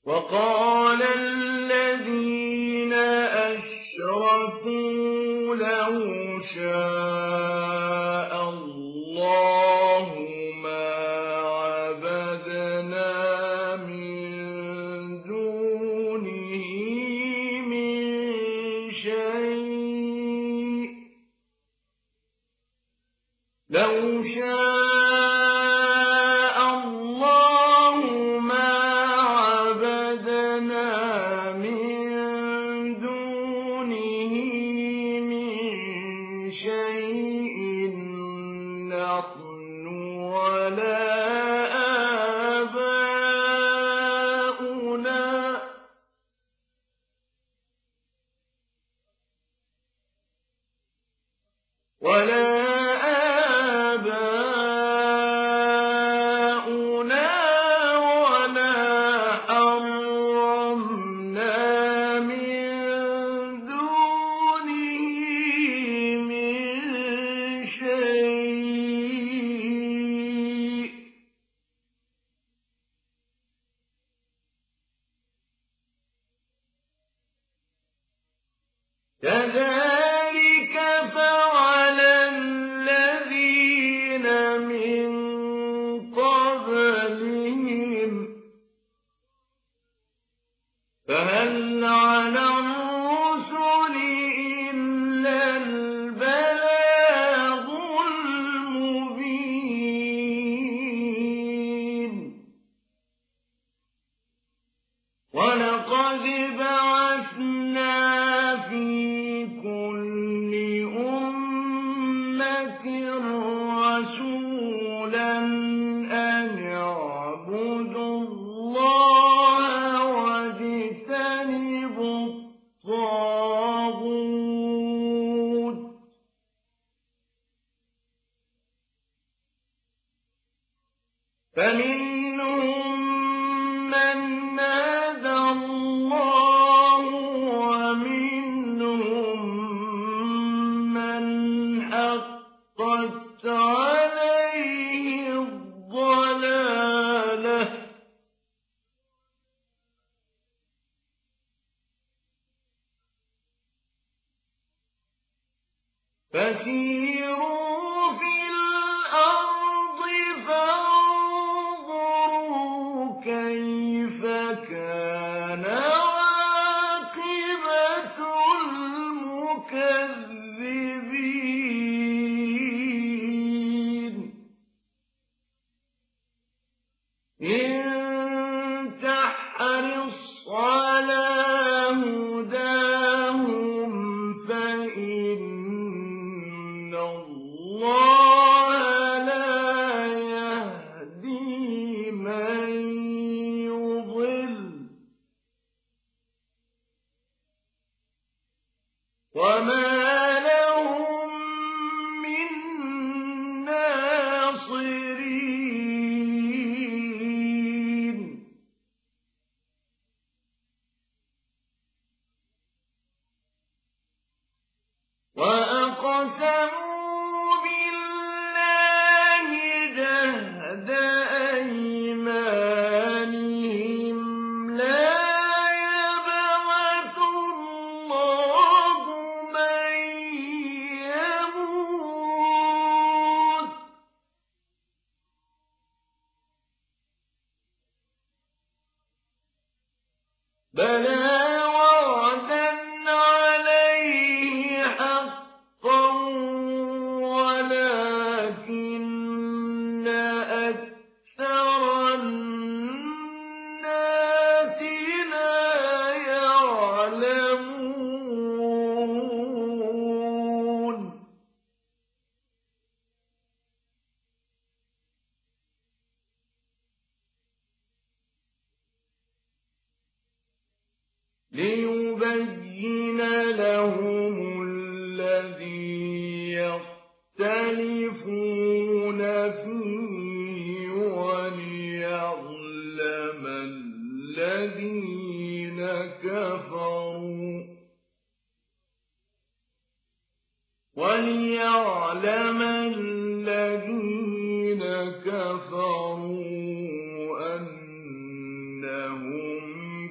وقال الذين أشركوا لو شاء الله ما عبدنا من دونه من شيء لو شاء الله ما عبدنا من دونه من شيء نحن ولا آباؤنا ولا حرمنا من دونه من شيء كذلك فعل الذين من قبلهم فهل على الرسل إلا البلاغ المبين ولقد بعثنا في كل أمة رسولا أن اعبدوا الله واجتنبوا الطاغوت فمنهم من هدى الله ومنهم من حقت عليه الضلالة فسيروا في الأرض فانظروا كيف كان عاقبة المكذبين إن تحرص على هداهم فإن الله لا يهدي من يضل وما لهم من ناصرين وأقسموا بالله جهد أيمانهم لا يبعث الله من يموت بلى وعدا عليه حقا ولكن أكثر الناس لا يعلمون ليبين لهم الذي يختلفون فيه وليعلم الذين كفروا أنهم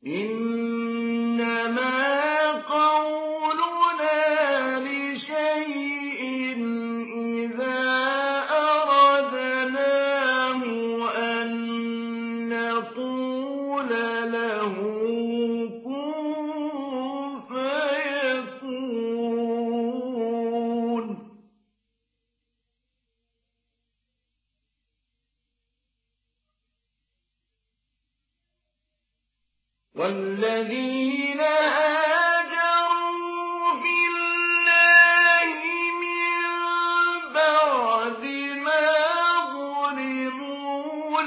إنما قولنا لشيء إذا أردناه أن نقول له كن فيكون. والذين هاجروا في الله من بعد ما ظلموا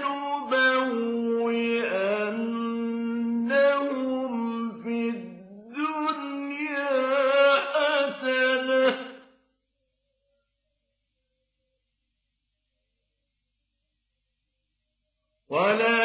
لنبوئنهم في الدنيا حسنة ولا